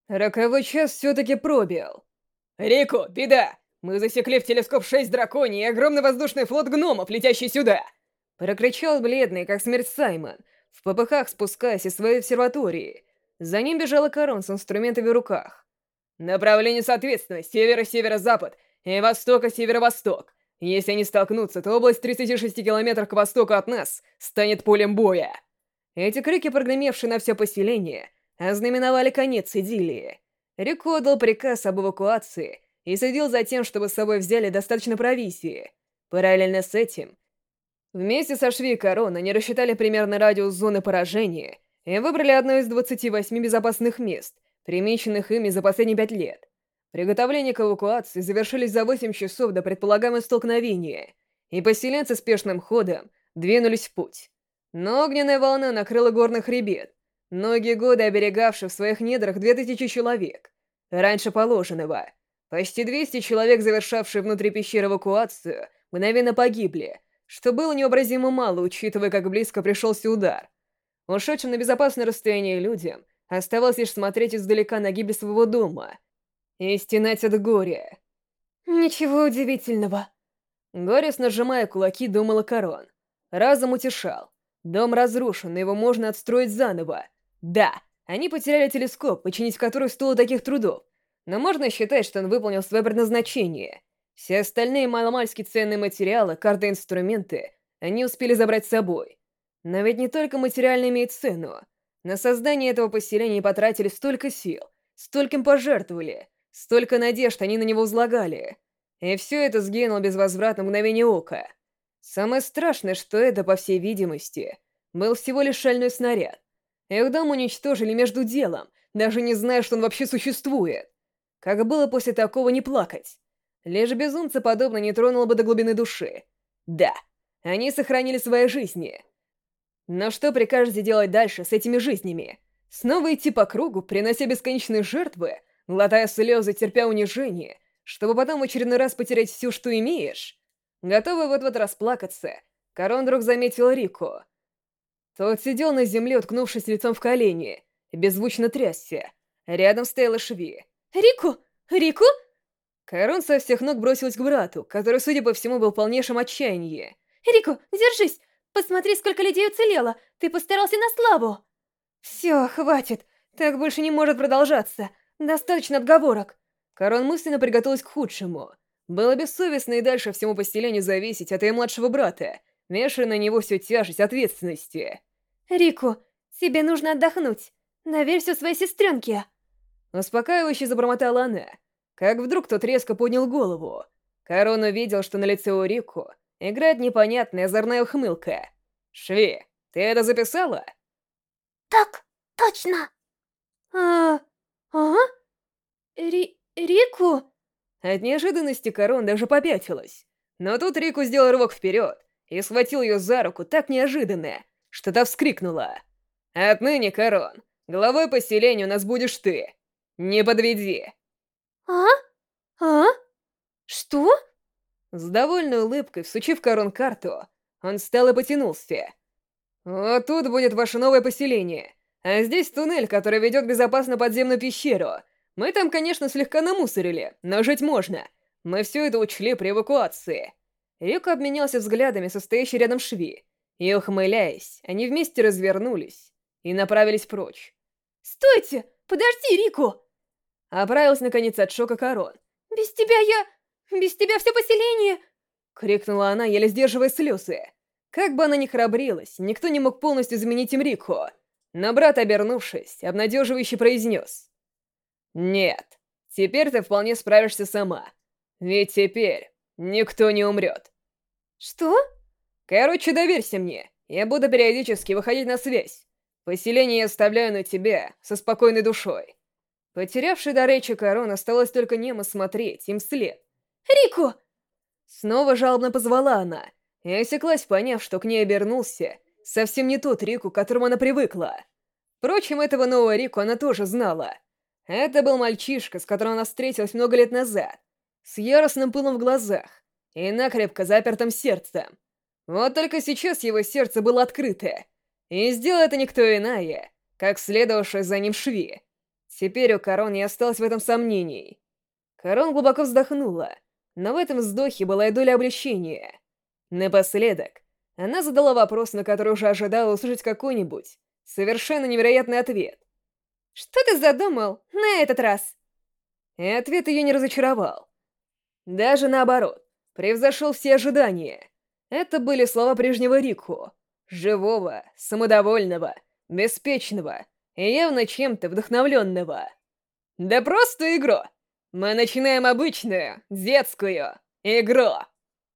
Роковой час все-таки пробил. «Рико, беда! Мы засекли в телескоп 6 драконий и огромный воздушный флот гномов, летящий сюда!» Прокричал бледный, как смерть Саймон, в попыхах спускаясь из своей обсерватории. За ним бежала Корон с инструментами в руках. «Направление соответственно, север и северо-запад, и восток и северо-восток. Если они столкнутся, то область в 36 километрах к востоку от нас станет полем боя!» Эти крики, прогремевшие на все поселение, ознаменовали конец идиллии. Рико отдал приказ об эвакуации и следил за тем, чтобы с собой взяли достаточно провизии. Параллельно с этим, вместе со Шви и Корон они рассчитали примерно радиус зоны поражения и выбрали одно из 28 безопасных мест, примеченных ими за последние 5 лет. Приготовления к эвакуации завершились за 8 часов до предполагаемого столкновения, и поселенцы спешным ходом двинулись в путь. Но огненная волна накрыла горный хребет, многие годы оберегавший в своих недрах 2000 человек. Раньше положенного. Почти 200 человек, завершавшие внутри пещеры эвакуацию, мгновенно погибли, что было невообразимо мало, учитывая, как близко пришелся удар. Ушедшим на безопасное расстояние людям оставалось лишь смотреть издалека на гибель своего дома и стенать от горя. «Ничего удивительного», — горестно сжимая кулаки, думала Корон. Разум утешал. Дом разрушен, но его можно отстроить заново. Да, они потеряли телескоп, починить который стоило таких трудов, но можно считать, что он выполнил свое предназначение. Все остальные маломальски ценные материалы, карты и инструменты они успели забрать с собой. Но ведь не только материально имеет цену. На создание этого поселения потратили столько сил, столько им пожертвовали, столько надежд они на него возлагали. И все это сгинуло безвозвратно в мгновение ока. Самое страшное, что это, по всей видимости, был всего лишь шальной снаряд. Их дом уничтожили между делом, даже не зная, что он вообще существует. Как было после такого не плакать? Лишь безумца подобно не тронуло бы до глубины души. Да, они сохранили свои жизни. Но что прикажете делать дальше с этими жизнями? Снова идти по кругу, принося бесконечные жертвы, глотая слезы, терпя унижение, чтобы потом в очередной раз потерять все, что имеешь? Готовый вот-вот расплакаться, Корон вдруг заметил Рику. Тот сидел на земле, уткнувшись лицом в колени, и беззвучно трясся. Рядом стояла Шви. «Рику! Рику?» Корон со всех ног бросилась к брату, который, судя по всему, был в полнейшем отчаянии. «Рику, держись! Посмотри, сколько людей уцелело! Ты постарался на славу!» «Все, хватит! Так больше не может продолжаться! Достаточно отговорок!» Корон мысленно приготовилась к худшему. Было бессовестно и дальше всему поселению зависеть от ее младшего брата, вешая на него всю тяжесть ответственности. «Рику, тебе нужно отдохнуть. Доверь все своей сестренке!» Успокаивающе забормотала она, как вдруг тот резко поднял голову. Корон увидел, что на лице у Рику играет непонятная озорная ухмылка. «Шви, ты это записала?» Так, точно. «А... а? Рику? От неожиданности Корон даже попятилась. Но тут Рику сделал рывок вперед и схватил ее за руку так неожиданно, что та вскрикнула. «Отныне, Корон, главой поселения у нас будешь ты. Не подведи!» А? А? Что? С довольной улыбкой, всучив Корон карту, он встал и потянулся. «Вот тут будет ваше новое поселение, а здесь туннель, который ведет в безопасную подземную пещеру. Мы там, конечно, слегка намусорили, но жить можно. Мы все это учли при эвакуации». Рико обменялся взглядами со стоящей рядом Шви, и, ухмыляясь, они вместе развернулись и направились прочь. Стойте! Подожди, Рику! Оправилась, наконец, от шока Корон. Без тебя я... Без тебя все поселение... — крикнула она, еле сдерживая слезы. Как бы она ни храбрилась, никто не мог полностью заменить им Рико. Но брат, обернувшись, обнадеживающе произнес. «Нет, теперь ты вполне справишься сама. Ведь теперь никто не умрет». Что? «Короче, доверься мне. Я буду периодически выходить на связь. Поселение я оставляю на тебя со спокойной душой». Потерявший до речи Корон осталось только немо смотреть им вслед. Рику! Снова жалобно позвала она, и осеклась, поняв, что к ней обернулся совсем не тот Рику, к которому она привыкла. Впрочем, этого нового Рику она тоже знала. Это был мальчишка, с которым она встретилась много лет назад, с яростным пылом в глазах и накрепко запертым сердцем. Вот только сейчас его сердце было открыто, и сделала это никто иная, как следовавшая за ним Шви. Теперь у Карон не осталось в этом сомнений. Карон глубоко вздохнула, но в этом вздохе была и доля облегчения. Напоследок, она задала вопрос, на который уже ожидала услышать какой-нибудь совершенно невероятный ответ. Что ты задумал на этот раз? И ответ ее не разочаровал. Даже наоборот, превзошел все ожидания. Это были слова прежнего Рику. Живого, самодовольного, беспечного и явно чем-то вдохновленного. Да просто игру! Мы начинаем обычную, детскую игру!